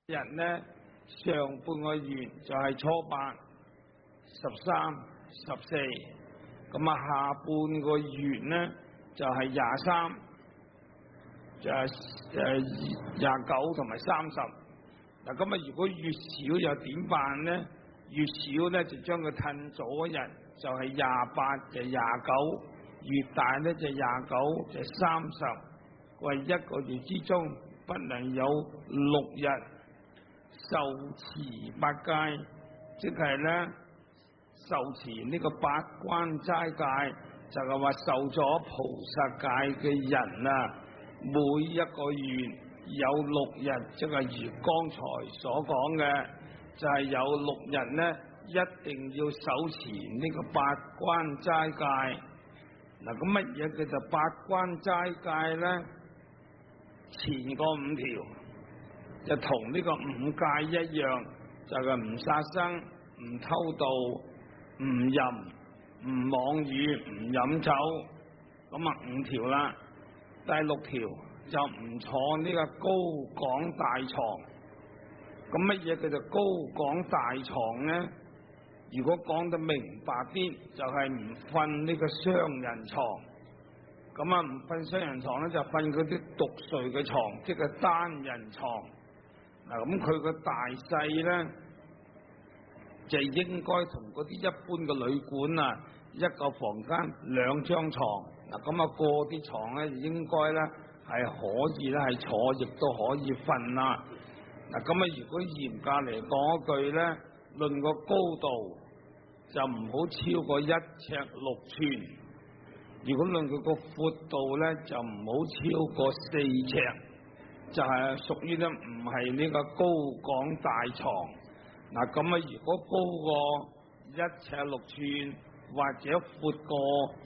日呢，上半個月就係初八、13、14，咁啊下半個月呢就係23，就係29同埋30。嗱，咁啊如果越少又點辦呢？越少呢就將佢褪早一日，就係28就29，越大呢就29就30。為一個月之中不能有6日受持八戒，即係咧受持呢個八關齋戒，就係話受咗菩薩戒嘅人啊，每一個月有6日，即係如剛才所講嘅，就係有6日咧，一定要手持呢個八關齋戒。嗱，咁乜嘢叫做八關齋戒咧？前個5條就同呢個5戒一樣，就係唔殺生、唔偷盜、唔淫、唔妄語、唔飲酒，咁啊5條啦。第6條就唔坐呢個高廣大床。咁乜嘢叫做高廣大床呢？如果講得明白啲，就係唔瞓呢個雙人床。咁啊，唔瞓雙人床咧，就瞓嗰啲獨睡嘅床，即係單人床。嗱，咁佢個大細咧，就應該同嗰啲一般嘅旅館啊，一個房間2張床。嗱，咁啊，個啲床咧，應該咧係可以咧係坐，亦都可以瞓啦。嗱，咁啊，如果嚴格嚟講一句咧，論個高度就唔好超過1尺6寸。如果論佢個闊度咧，就唔好超過4尺，就係屬於咧唔係呢個高廣大床。嗱，咁啊，如果高過1尺6寸或者闊過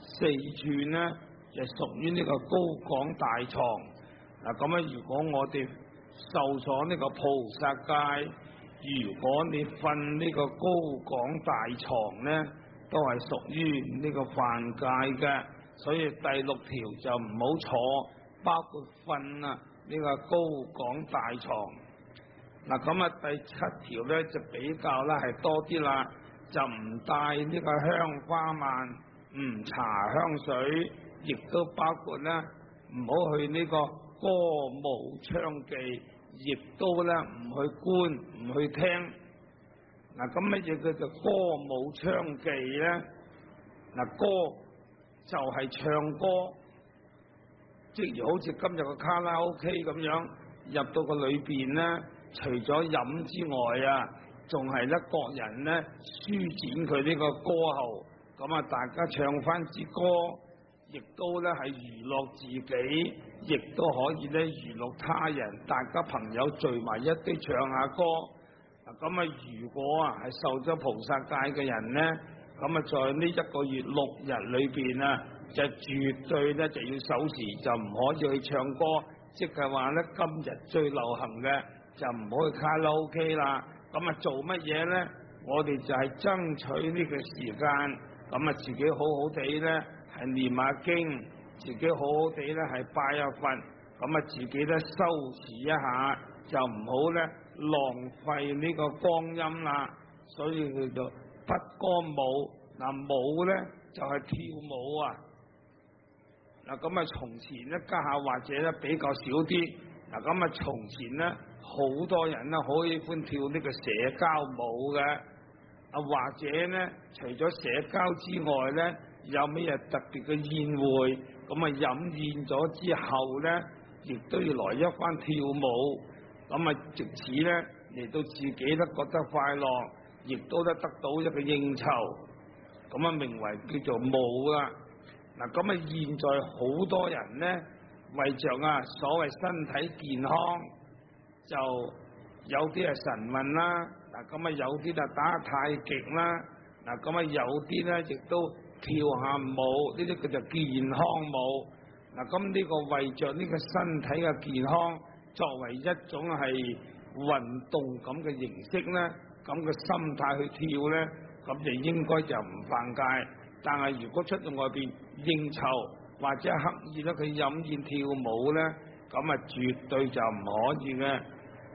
4寸咧，就屬於呢個高廣大床。嗱，咁啊，如果我哋受咗呢個菩薩戒，如果你瞓呢個高廣大床咧，都係屬於呢個犯戒嘅。所以第6條就唔好坐，包括瞓啊呢個高廣大床。嗱，咁啊第7條咧就比較咧係多啲啦，就唔帶呢個香花鬘，唔搽香水，亦都包括咧唔好去呢個歌舞娼妓，亦都咧唔去觀，唔去聽。嗱，咁乜嘢叫做歌舞娼妓咧？嗱，歌就係唱歌，即如好似今日個卡拉 OK 咁樣，入到個裏邊咧，除咗飲之外啊，仲係咧各人咧舒展佢呢個歌喉，咁啊大家唱翻支歌，亦都咧係娛樂自己，亦都可以咧娛樂他人，大家朋友聚埋一堆唱下歌。咁啊，如果啊係受咗菩薩戒嘅人咧，咁啊，在呢1個月6日裏邊啊，就絕對咧就要守時，就唔可以去唱歌。即係話咧，今日最流行嘅就唔好去卡拉 OK 啦。咁啊，做乜嘢咧？我哋就係爭取呢個時間，咁啊，自己好好地咧係念下經，自己好好地咧係拜下佛，咁啊，自己咧修持一下，就唔好咧浪費呢個光陰啦。所以叫做不歌舞。嗱，舞咧就係跳舞啊。嗱，咁啊從前咧家下或者咧比較少啲。嗱，咁啊從前咧好多人咧好喜歡跳呢個社交舞嘅。啊，或者咧除咗社交之外咧，有咩嘢特別嘅宴會，咁啊飲宴咗之後咧，亦都要來一番跳舞。咁啊藉此咧嚟到自己都覺得快樂，亦都得到一個應酬。咁啊，名為叫做舞啦。嗱，咁啊，現在好多人咧，為着啊所謂身體健康，就有啲係晨運啦。嗱，咁啊，有啲就打太極啦。嗱，咁啊，有啲咧亦都跳下舞，呢啲叫做健康舞。嗱，咁呢個為着呢個身體嘅健康，作為一種係運動咁嘅形式咧，咁嘅心態去跳咧，咁就應該就唔犯戒。但係如果出到外邊應酬或者刻意咧佢飲宴跳舞咧，咁啊絕對就唔可以嘅。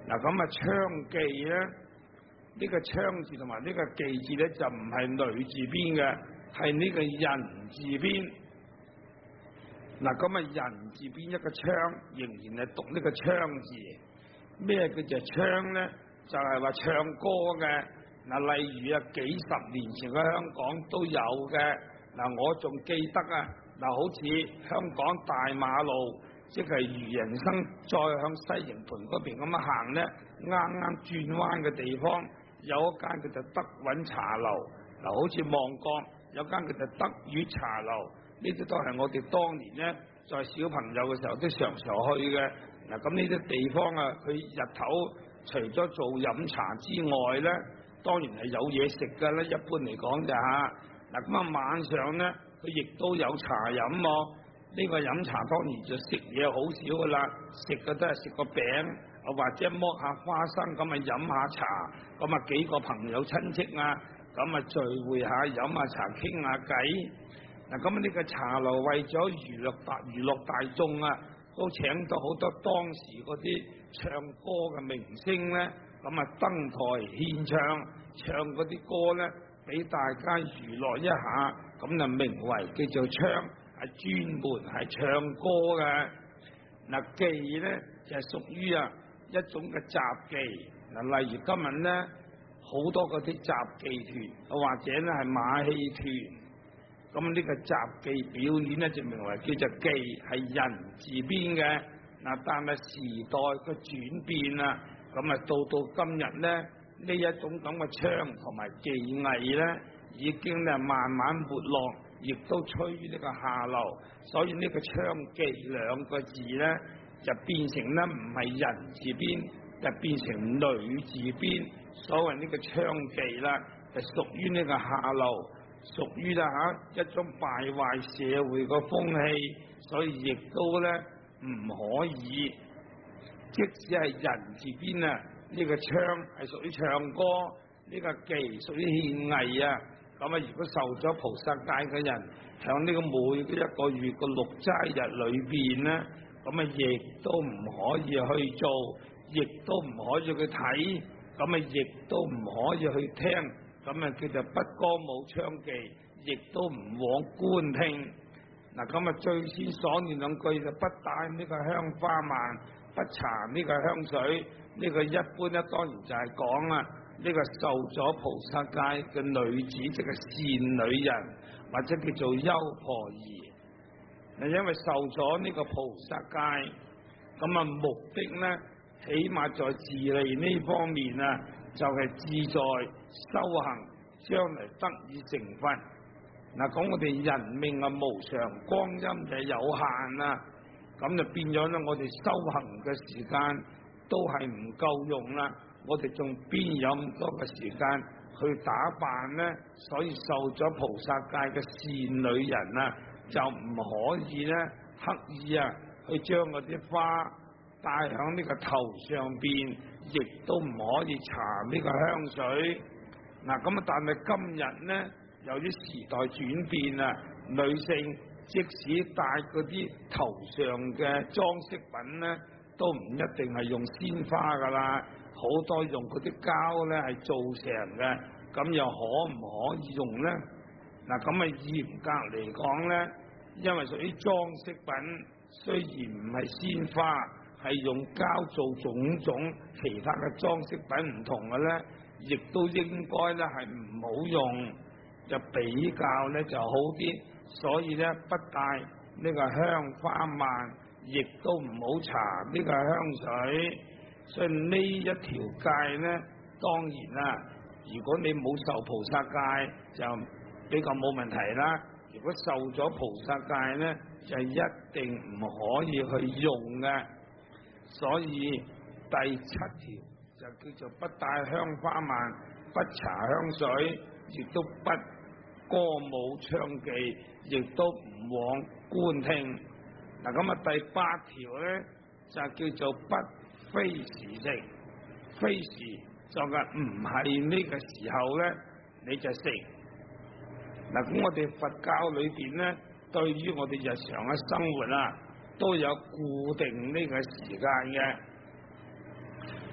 嗱咁啊，娼妓咧，呢個娼字同埋呢個妓字咧就唔係女字邊嘅，係呢個人字邊。嗱咁啊，人字邊一個娼，仍然係讀呢個娼字。咩叫做娼咧？就係話唱歌嘅。嗱，例如啊，幾十年前嘅香港都有嘅。嗱，我仲記得啊，嗱，好似香港大馬路，即係漁人生再向西營盤嗰邊咁樣行咧，啱啱轉彎嘅地方有一間叫做德韻茶樓。嗱，好似旺角有間叫做德裕茶樓，呢啲都係我哋當年咧在小朋友嘅時候都常常去嘅。嗱，咁呢啲地方啊，佢日頭除咗做飲茶之外咧，當然係有嘢食㗎啦。一般嚟講就嚇。嗱咁啊，晚上咧佢亦都有茶飲喎。呢個飲茶當然就食嘢好少噶啦，食嘅都係食個餅，或者剝下花生咁啊飲下茶，咁啊幾個朋友親戚啊，咁啊聚會下飲下茶傾下偈。嗱咁呢個茶樓為咗娛樂大眾啊，都請咗好多當時嗰啲唱歌嘅明星咧，咁啊登台獻唱，唱嗰啲歌咧俾大家娛樂一下，咁就名為叫做娼。係專門係唱歌嘅。嗱，妓咧就係屬於啊一種嘅雜技。嗱，例如今日咧好多嗰啲雜技團，或者咧係馬戲團，咁呢個雜技表演咧就名為叫做妓，係人字邊嘅。嗱，但係時代嘅轉變啦，咁啊到今日咧呢一種咁嘅娼同埋技藝咧，已經咧慢慢沒落。亦都趨於呢個下流，所以呢個娼妓兩個字咧就變成咧唔係人字邊，就變成女字邊。所謂呢個娼妓啦，就屬於呢個下流，屬於啦一種敗壞社會個風氣，所以亦都咧唔可以。即使係人字邊啊，呢個娼係屬於唱歌，呢個妓屬於獻藝啊。咁啊！如果受咗菩薩戒嘅人，喺呢個每一個月個六齋日裏邊咧，咁啊亦都唔可以去做，亦都唔可以去睇，咁啊亦都唔可以去聽，咁啊叫做不歌舞娼妓，亦都唔往觀聽。嗱，咁啊最先所念兩句就不帶呢個香花鬘，不搽呢個香水，呢個一般咧當然就係講啦。呢個受咗菩薩戒嘅女子，即係善女人，或者叫做優婆夷。嗱，因為受咗呢個菩薩戒，咁啊目的咧，起碼在自利呢方面啊，就係志在修行，將來得以成佛。嗱，講我哋人命啊無常，光陰就有限啦，咁就變咗咧，我哋修行嘅時間都係唔夠用啦。我哋仲邊有咁多嘅時間去打扮呢？所以受咗菩薩戒嘅善女人啊，就唔可以咧刻意啊去將嗰啲花戴響呢個頭上邊，亦都唔可以搽呢個香水。嗱，咁啊，但係今日咧，由於時代轉變啊，女性即使戴嗰啲頭上嘅裝飾品咧，都唔一定係用鮮花噶啦。好多用嗰啲膠咧係做成嘅，咁又可唔可以用咧？嗱，咁啊嚴格嚟講咧，因為屬於裝飾品，雖然唔係鮮花，係用膠做種種其他嘅裝飾品唔同嘅咧，亦都應該咧係唔好用，就比較咧就好啲。所以咧不帶呢個香花鬘，亦都唔好搽呢個香水。所以呢一條戒咧，當然啦，如果你冇受菩薩戒，就比較冇問題啦。如果受咗菩薩戒咧，就一定唔可以去用嘅。所以第七條就叫做不帶香花鬘，不搽香水，亦都不歌舞娼妓，亦都唔往觀聽。嗱，咁啊第八條咧就叫做不非時食，非時就係唔係呢個時候咧，你就食。嗱，咁我哋佛教裏邊咧，對於我哋日常嘅生活啊，都有固定呢個時間嘅。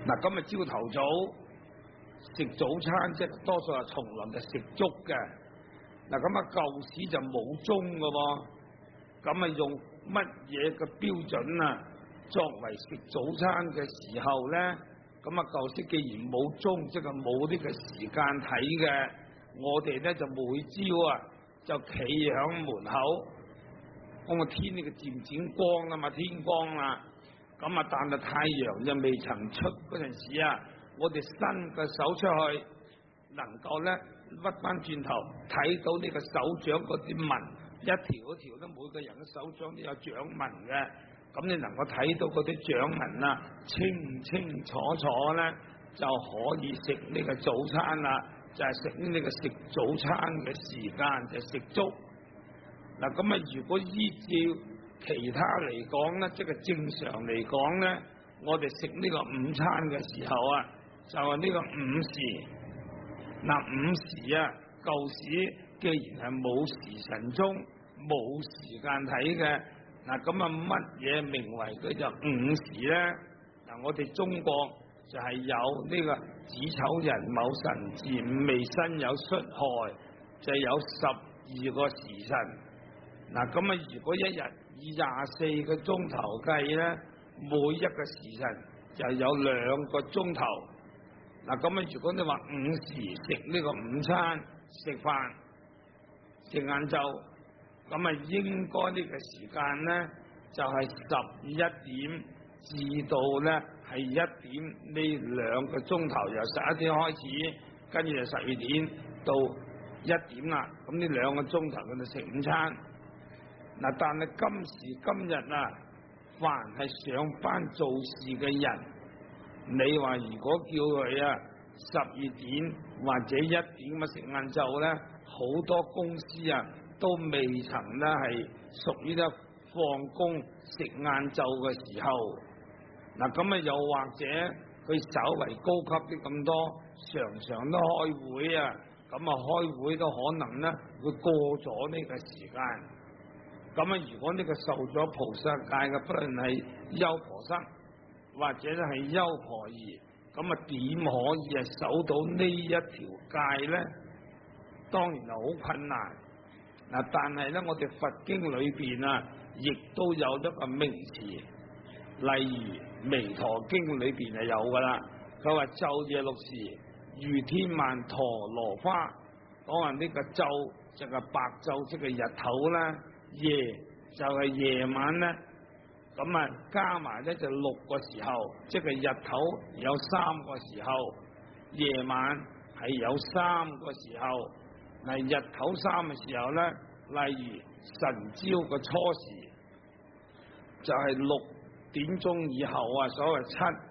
嗱，今日朝頭早食早餐，即係多數係叢林就食粥嘅。嗱，咁啊舊時就冇鐘嘅喎，咁啊用乜嘢嘅標準啊作為食早餐嘅時候咧？咁啊舊時既然冇鐘，即係冇呢個時間睇嘅，我哋咧就每朝啊就企響門口，咁個天呢個漸漸光啦嘛，天光啦。咁啊，但係太陽又未曾出嗰陣時啊，我哋伸個手出去，能夠咧屈翻轉頭睇到呢個手掌嗰啲紋，一條一條咧，每個人嘅手掌都有掌紋嘅。咁你能夠睇到嗰啲掌紋啊，清清楚楚咧，就可以食呢個早餐啦。就係食呢個食早餐嘅時間，就食粥。嗱，咁啊，如果依照其他嚟講咧，即係正常嚟講咧，我哋食呢個午餐嘅時候啊，就係呢個午時。嗱，午時啊，舊時既然係冇時辰鐘、冇時間睇嘅，嗱咁啊乜嘢名為佢就午時咧？嗱，我哋中國就係有呢個子丑寅卯辰巳午未申酉戌亥，就有12個時辰。嗱，咁啊，如果一日以24個鐘頭計咧，每一個時辰就有2個鐘頭。嗱，咁啊，如果你話午時食呢個午餐食飯食晏晝，咁啊應該呢個時間咧就係11點至到咧係1點呢2個鐘頭，由11點開始，跟住就12點到1點啦。咁呢2個鐘頭佢就食午餐。嗱，但係今時今日啊，凡係上班做事嘅人，你話如果叫佢啊12點或者1點咁食晏晝咧，好多公司啊都未曾咧係屬於咧放工食晏晝嘅時候。嗱，咁啊又或者佢稍為高級啲咁多，常常都開會啊，咁啊開會都可能咧會過咗呢個時間。咁啊，如果呢個受咗菩薩戒嘅，不論係優婆塞或者咧係優婆夷，咁啊點可以係守到呢一條戒咧？當然係好困難。嗱，但係咧，我哋佛經裏邊啊，亦都有一個名詞，例如《彌陀經》裏邊就有噶啦。佢話晝夜六時，如天曼陀羅花，講話呢個晝就係白晝，即係日頭啦。夜就係夜晚咧，咁啊加埋咧就6個時候，即係日頭有3個時候，夜晚係有3個時候。嗱，日頭3個時候咧，例如晨朝嘅初時，就係6點鐘以後啊，所謂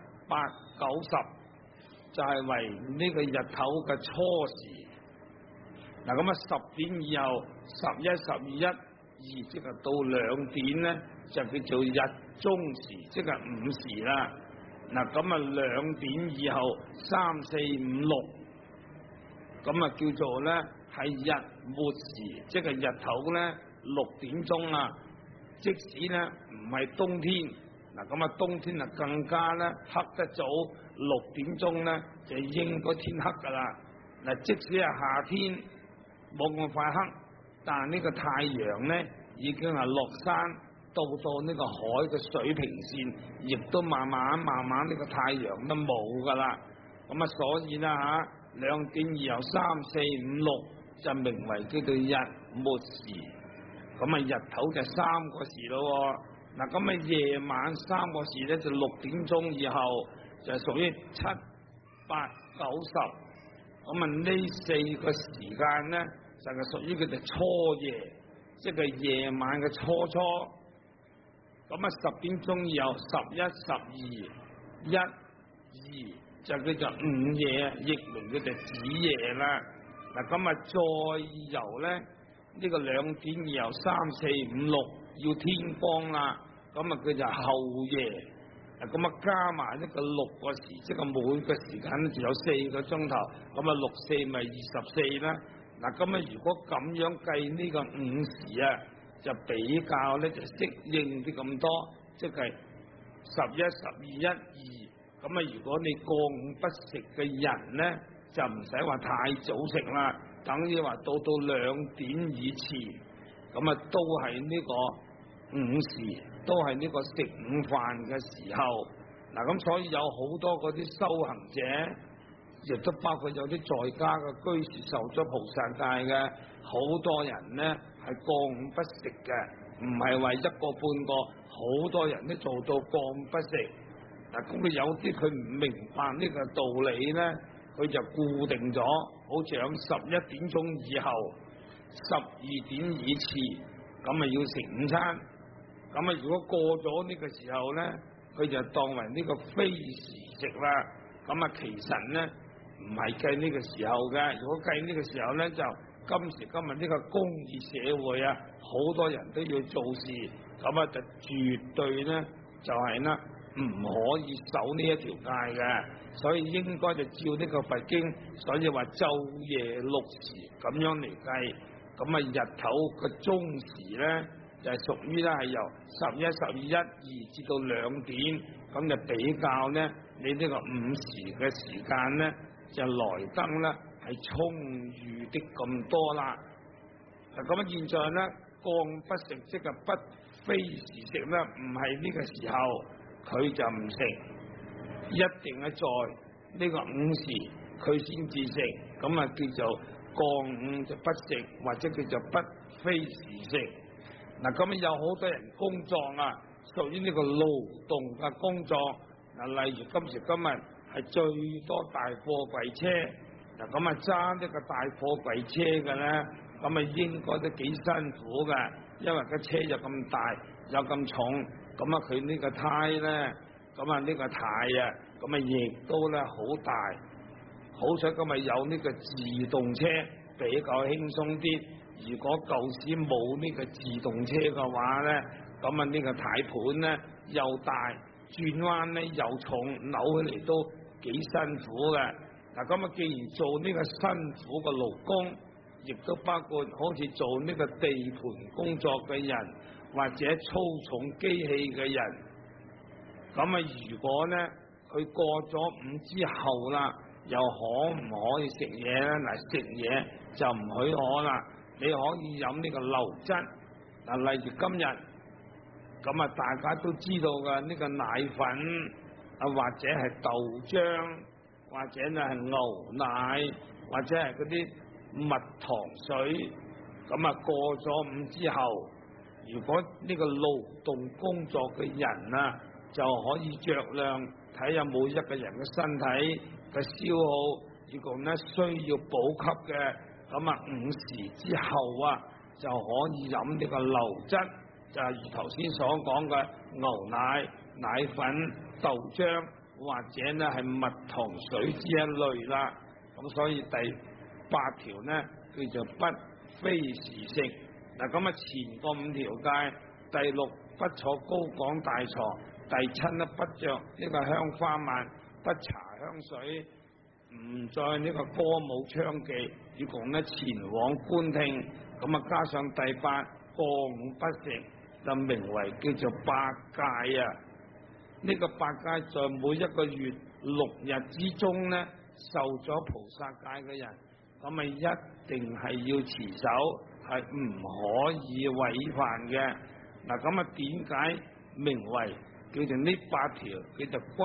7、8、9、10，就係為呢個日頭嘅初時。嗱，咁啊10點以後11、12、1、2，即係到2點咧，就叫做日中時，即係午時啦。嗱，咁啊2點以後3、4、5、6，咁啊叫做咧係日沒時，即係日頭咧6點鐘啊。即使咧唔係冬天，嗱咁啊冬天啊更加咧黑得早，6點鐘咧就應該天黑噶啦。嗱，即使係夏天冇咁快黑，但係呢個太陽咧已經係落山到呢個海嘅水平線，亦都慢慢呢個太陽都冇噶啦。咁啊，所以啦嚇2點以後3、4、5、6就名為叫做日沒時。咁啊日頭就3個時咯。嗱，咁啊夜晚3個時咧就6點鐘以後就係屬於7、8、9、10。咁啊呢4個時間咧就係屬於佢哋初夜，即係夜晚嘅初。咁啊10點鐘以後11、12、1、2就叫做午夜，譯名叫做子夜啦。嗱，咁啊再由咧呢個2點以後3、4、5、6要天光啦，咁啊佢就後夜。咁啊加埋呢個6個時，即係每個時間咧就有4個鐘頭，咁啊6、4咪24啦。嗱，咁啊如果咁樣計呢個午時啊，就比較咧就適應啲咁多，即係11、12、1、2， 咁啊，如果你過午不食嘅人咧，就唔使話太早食啦，等於話到2點以前，咁啊都係呢個午時，都係呢個食午飯嘅時候。嗱，咁所以有好多嗰啲修行者，亦都包括有啲在家嘅居士受咗菩薩戒嘅，好多人咧係過午不食嘅，唔係話一個半個，好多人都做到過午不食。嗱，咁佢有啲佢唔明白呢個道理咧，佢就固定咗，好似響11點鐘以後、12點以前，咁啊要食午餐。咁啊，如果過咗呢個時候咧，佢就當為呢個非時食啦。咁啊，其實咧唔係計呢個時候嘅。如果計呢個時候咧，就今時今日呢個工業社會啊，好多人都要做事，咁啊就絕對咧就係啦，唔可以守呢一條戒嘅。所以應該就照呢個佛經，所以話晝夜6時咁樣嚟計。咁啊日頭嘅中時咧，就係屬於咧係由11、12、12至到2點，咁就比較咧你呢個午時嘅時間咧就來得咧係充裕的咁多啦。咁啊現在咧過午不食即係不非時食咧，唔係呢個時候佢就唔食，一定係在呢個午時佢先至食，咁啊叫做過午就不食，或者叫做不非時食。嗱，咁有好多人工作啊，屬於呢個勞動嘅工作。嗱，例如今時今日係最多大貨櫃車，嗱咁啊揸呢個大貨櫃車嘅咧，咁啊應該都幾辛苦嘅，因為個車就咁大，有咁重，咁啊佢呢個胎咧，咁啊呢個軚啊，咁啊亦都咧好大。好彩今日有呢個自動車，比較輕鬆啲。如果舊時冇呢個自動車嘅話咧，咁啊呢個軚盤咧又大，轉彎咧又重，扭起嚟都幾辛苦嘅。嗱，咁啊既然做呢個辛苦嘅勞工，亦都包括好似做呢個地盤工作嘅人，或者粗重機器嘅人，咁啊如果咧佢過咗午之後啦，又可唔可以食嘢咧？嗱，食嘢就唔許可啦。你可以飲呢個流質，嗱，例如今日咁啊，大家都知道嘅呢個奶粉啊，或者係豆漿，或者咧係牛奶，或者係嗰啲蜜糖水，咁啊過咗午之後，如果呢個勞動工作嘅人啊，就可以酌量睇下每一個人嘅身體嘅消耗，如果咧需要補給嘅。咁啊，午時之後啊，就可以飲呢個流質，就係如頭先所講嘅牛奶、奶粉、豆漿，或者呢係蜜糖水之一類啦。咁所以第8條呢叫做不非時食。嗱，咁啊前個5條戒，第6不坐高廣大床，第7呢不着呢個香花鬘，不搽香水，唔再呢個歌舞倡伎，以共呢前往觀聽。咁啊加上第8過午不食，就名為叫做8戒啊。呢個8戒在每一個月6日之中呢，受咗菩薩戒嘅人，咁啊一定係要持守，係唔可以違犯嘅。嗱，咁啊點解名為叫做呢8條叫做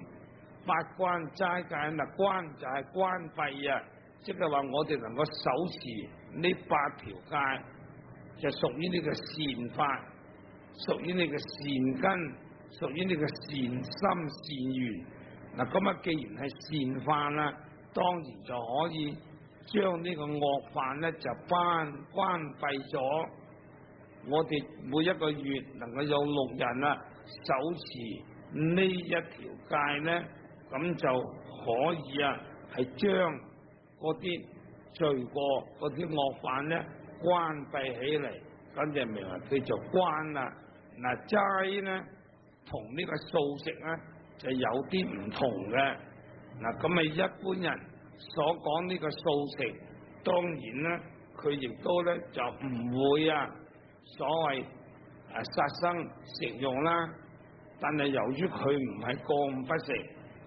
8關齋戒？嗱，關就係關閉啊，即係話我哋能夠守持呢8條戒，就屬於呢個善法，屬於呢個善根，屬於呢個善心善緣。嗱，咁啊既然係善法啦，當然就可以將呢個惡法咧就關閉咗。我哋每一個月能夠有6日啊，守持呢一條戒咧，咁就可以啊，係將嗰啲罪過、嗰啲惡法咧關閉起嚟，咁就名為叫做關啦。嗱，齋咧同呢個素食咧就有啲唔同嘅。嗱，咁啊一般人所講呢個素食，當然咧佢亦都咧就唔會啊所謂殺生食用啦。但係由於佢唔係過午不食，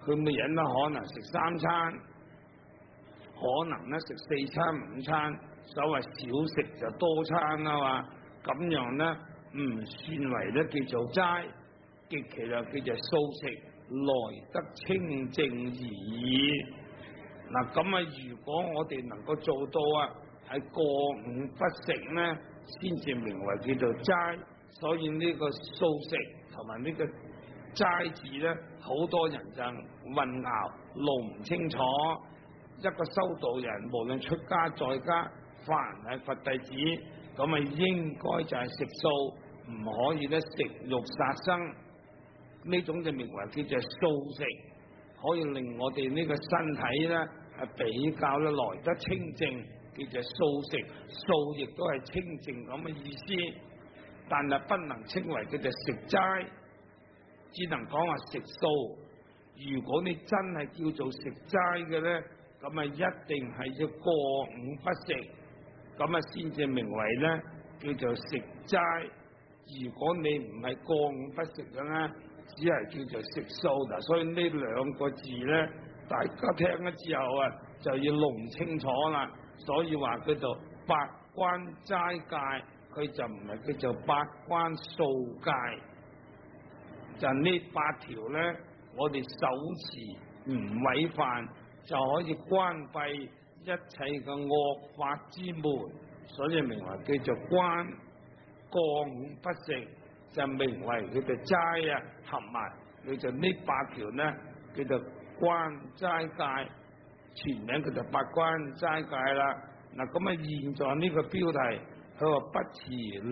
佢每人都可能食3餐，可能咧食4餐5餐，所謂少食就多餐啊嘛，咁樣咧唔算為咧叫做齋，極其就叫做素食，來得清淨而已。嗱咁啊，如果我哋能夠做到啊，係過午不食咧，先至名為叫做齋。所以呢個素食同埋呢個齋字咧，好多人就混淆弄唔清楚。一個修道人，無論出家在家，凡係佛弟子，咁啊應該就係食素，唔可以咧食肉殺生。呢種就名為叫做素食，可以令我哋呢個身體咧係比較咧來得清淨，叫做素食。素亦都係清淨咁嘅意思，但係不能稱為叫做食齋，只能講話食素。如果你真係叫做食齋嘅咧，咁啊一定係要過午不食，咁啊先至名為咧叫做食齋。如果你唔係過午不食嘅咧，只係叫做食素嗱。所以呢兩個字咧，大家聽咗之後啊，就要弄清楚啦。所以話叫做八關齋戒，佢就唔係叫做八關素戒。就呢8條咧，我哋守持唔違犯，就可以關閉一切嘅惡法之門，所以名為叫做關。過午不食就名為叫做齋啊，合埋佢就呢8條咧叫做關齋戒，全名叫做八關齋戒啦。嗱咁啊，現在呢個標題佢話不持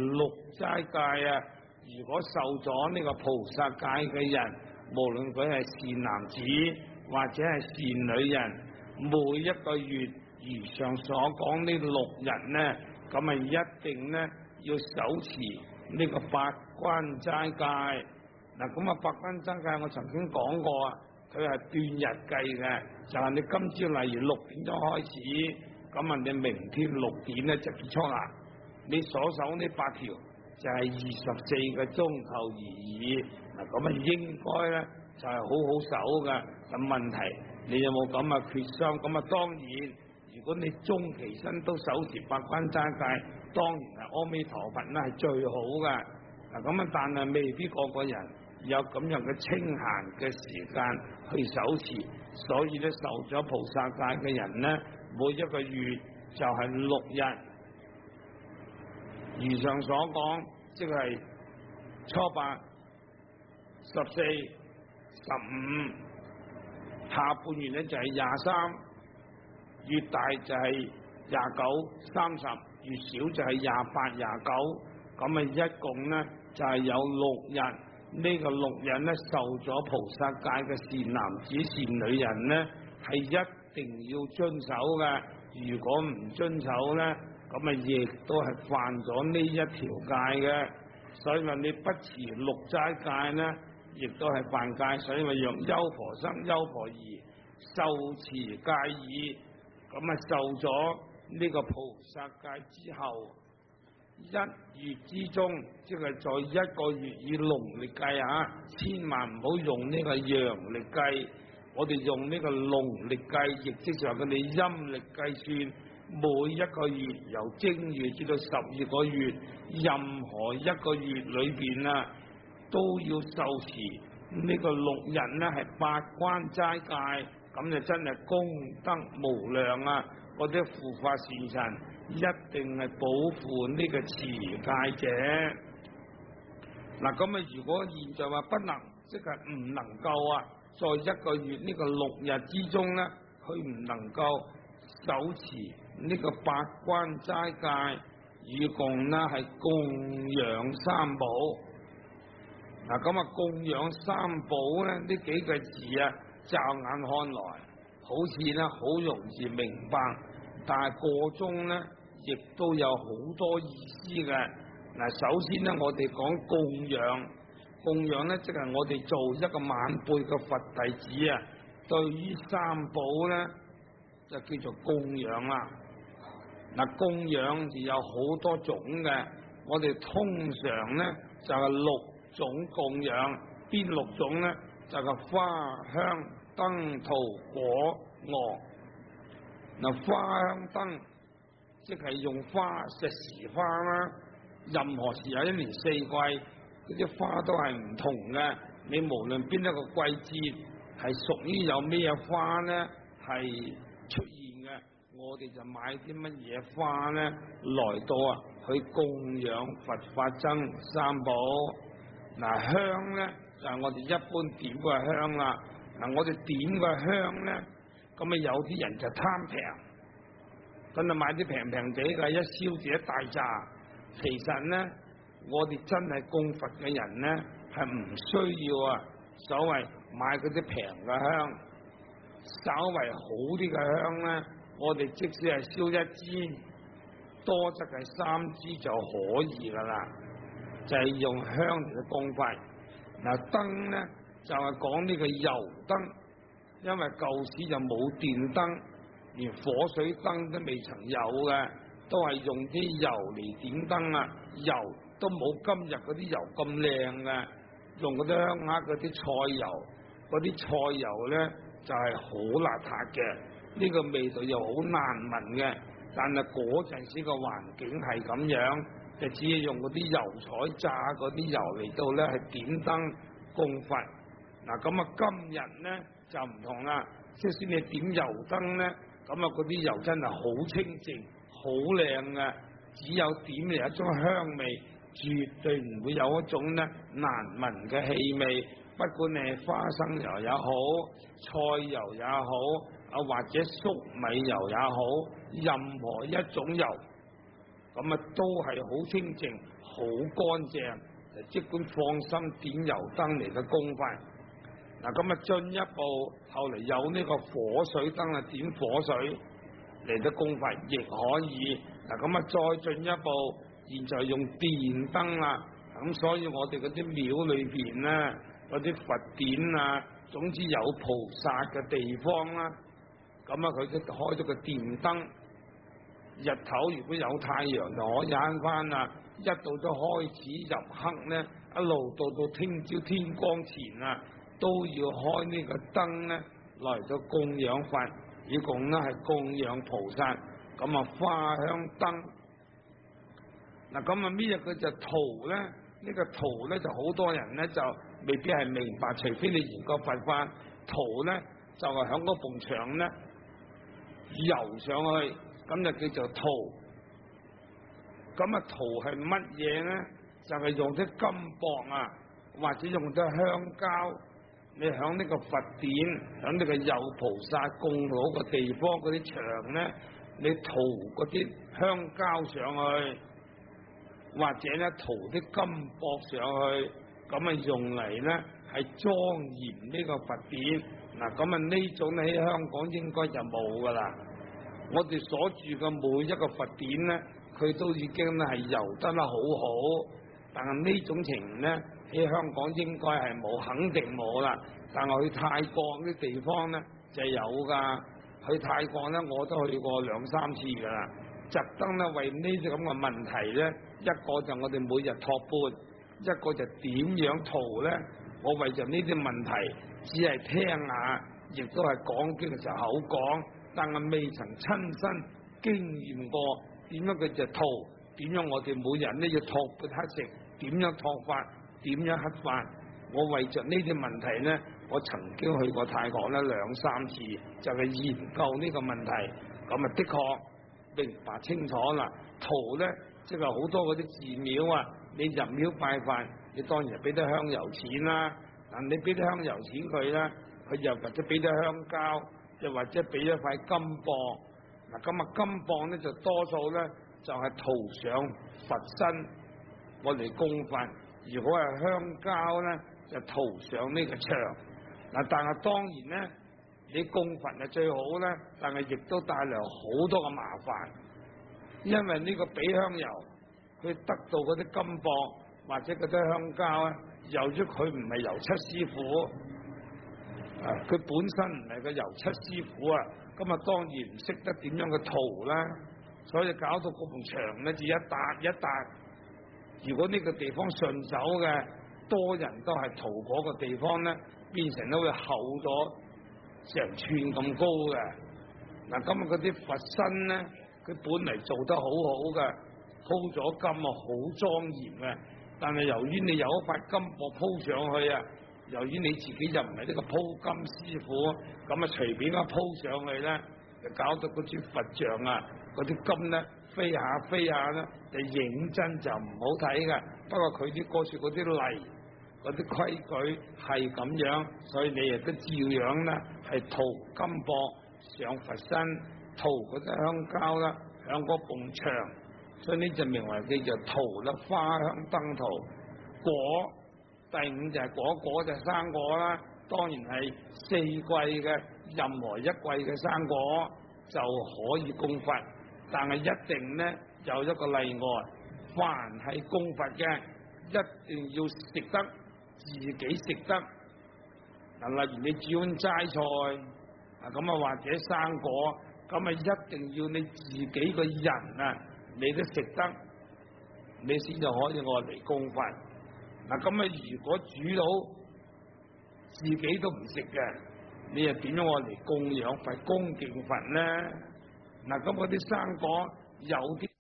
6齋戒啊，如果受咗呢個菩薩戒嘅人，無論佢係善男子或者係善女人，每一個月如上所講呢6日咧，咁啊一定咧要守持呢個八關齋戒。嗱咁啊，八關齋戒我曾經講過啊，佢係斷日計嘅，就係你今朝例如6點鐘開始，咁啊你明天6點咧就結束啦。你所守呢8條就係24個鐘頭而已。嗱咁啊應該咧就係好好守嘅。咁問題你有冇咁嘅決心？咁啊當然，如果你終其身都守持八關齋戒，當然係阿彌陀佛啦，係最好嘅。嗱咁啊，但係未必個個人有咁樣嘅清閒嘅時間去守持，所以咧受咗菩薩戒嘅人咧，每一個月就係6日。如上所講，即係初8、14、15，下半月咧就係23，越大就係29、30，越少就係28、29。咁啊一共咧就係有6日。呢個6日咧受咗菩薩戒嘅善男子善女人咧，係一定要遵守嘅。如果唔遵守咧，咁啊亦都係犯咗呢一條戒嘅。所以話你不持6齋戒咧，亦都係犯戒。所以話讓優婆生、優婆夷受持戒已。咁啊受咗呢個菩薩戒之後，1月之中，即係在1個月以農曆計啊，千萬唔好用呢個陽曆計，我哋用呢個農曆計，亦即係話佢哋陰曆計算，每一個月由正月至到12個月，任何一個月裏邊啊，都要受持呢個6日呢係八關齋戒，咁就真係功德無量啊！嗰啲護法善塵一定係保護呢個持戒者。嗱咁啊，如果現在話不能，即係唔能夠啊，在1個月呢個6日之中咧，佢唔能夠守持呢個八關齋戒，以共呢係供養三寶。嗱咁啊，供養三寶咧呢幾個字啊，驟眼看來好似咧好容易明白，但係個中咧亦都有好多意思嘅。嗱，首先咧我哋講供養，供養咧即係我哋做一個晚輩嘅佛弟子啊，對於三寶咧就叫做供養啦。嗱，供養就有好多種嘅，我哋通常咧就係6種供養，邊6種咧？ 就係花香燈桃果樂。嗱，花香燈即係用花石時花啦，任何時候一年四季嗰啲花都係唔同嘅。你無論邊一個季節係屬於有咩花咧係出現嘅，我哋就買啲乜嘢花咧來到去供養佛法僧三寶。嗱，香咧就係我哋一般點個香啦。嗱，我哋點個香咧，咁啊有啲人就貪平，咁啊買啲平平地嘅，一燒住一大扎。其實咧，我哋真係供佛嘅人咧，係唔需要所謂買嗰啲平嘅香，稍為好啲嘅香咧，我哋即使係燒一支，多則係3支就可以噶啦。就係用香嚟供佛。嗱，燈咧就係講呢個油燈，因為舊時就冇電燈，連火水燈都未曾有嘅，都係用啲油嚟點燈啊。油都冇今日嗰啲油咁靚嘅，用嗰啲鄉下嗰啲菜油，嗰啲菜油咧就係好邋遢嘅，呢個味道又好難聞嘅。但係嗰陣時個環境係咁樣，就只係用嗰啲油彩炸嗰啲油嚟到咧係點燈供佛。嗱，咁啊今日咧就唔同啦，即使你點油燈咧，咁啊嗰啲油真係好清淨、好靚嘅，只有點嚟一種香味，絕對唔會有一種咧難聞嘅氣味。不管你係花生油也好，菜油也好，或者粟米油也好，任何一種油，咁啊都係好清淨、好乾淨，就即管放心點油燈嚟到供佛。嗱，咁啊進一步後嚟有呢個火水燈啊，點火水嚟到供佛亦可以。嗱，咁啊再進一步，現在用電燈啦。咁所以我哋嗰啲廟裏邊咧，嗰啲佛典啊，總之有菩薩嘅地方啦，咁啊佢都開咗個電燈。日頭如果有太陽就可以慳翻啦。一到咗開始入黑咧，一路到聽朝天光前啊，都要開呢個燈咧嚟到供養佛，以供咧係供養菩薩。咁啊花香燈。嗱，咁啊呢日佢就圖咧，呢個圖咧就好多人咧就未必係明白，除非你研究佛法。圖咧就係響嗰埲牆咧游上去，咁就叫做圖。咁啊圖係乜嘢咧？就係用啲金箔啊，或者用啲香膠，你響呢個佛典，響呢個有菩薩供嗰個地方嗰啲牆咧，你塗嗰啲香膠上去，或者咧塗啲金箔上去，咁啊用嚟咧係莊嚴呢個佛典。嗱，咁啊呢種喺香港應該就冇噶啦。我哋所住嘅每一個佛典咧，佢都已經咧係油得好好，但係呢種情咧喺香港應該係冇，肯定冇啦。但係去泰國啲地方咧就有噶，去泰國咧我都去過2、3次噶啦，特登咧為呢啲咁嘅問題咧，一個就我哋每日托缽，一個就點樣塗咧，我為咗呢啲問題，只係聽下，亦都係講經嘅時候口講，但係未曾親身經驗過點樣佢就塗，點樣我哋每人咧要托缽乞食，點樣托法，點樣乞法。我為着呢啲問題咧，我曾經去過泰國咧2、3次，就係研究呢個問題。咁啊的確明白清楚啦。塗咧即係好多嗰啲寺廟啊，你入廟拜佛，你當然俾啲香油錢啦。但你俾啲香油錢佢咧，佢又或者俾啲香膠，又或者俾一塊金箔。嗱，咁啊金箔咧就多數咧就係塗上佛身，我嚟供佛。如果係香膠咧，就塗上呢個牆。嗱，但係當然咧，你供佛係最好咧，但係亦都帶來好多嘅麻煩，因為呢個俾香油，佢得到嗰啲金箔或者嗰啲香膠咧，由於佢唔係油漆師傅，佢本身唔係個油漆師傅啊，咁啊當然唔識得點樣去塗啦，所以搞到嗰埲牆咧就一笪一笪。如果呢個地方順手嘅，多人都係塗嗰個地方咧， 變成都會厚咗成寸咁高嘅。嗱，今日嗰啲佛身咧，佢本嚟做得好好嘅，鋪咗金啊，好莊嚴嘅。但係由於你有一塊金箔鋪上去啊，由於你自己就唔係呢個鋪金師傅，咁啊隨便一鋪上去咧，就搞到嗰支佛像啊，嗰啲金咧飛下飛下咧，就認真就唔好睇嘅。不過佢啲過去嗰啲例、嗰啲規矩係咁樣，所以你亦都照樣咧係塗金箔上佛身，塗嗰啲香膠啦，響嗰埲牆。所以呢就名為叫做塗啦花香燈塗。果第五就係果就生果啦，當然係四季嘅任何一季嘅生果就可以供佛，但係一定咧有一個例外，凡係供佛嘅一定要食得自己食得。嗱，例如你煮碗齋菜啊，咁啊或者生果，咁啊一定要你自己個人啊，你都食得，你先就可以愛嚟供佛。嗱，咁啊如果煮到自己都唔食嘅，你又點樣愛嚟供養佛、恭敬佛咧？嗱，咁嗰啲生果有啲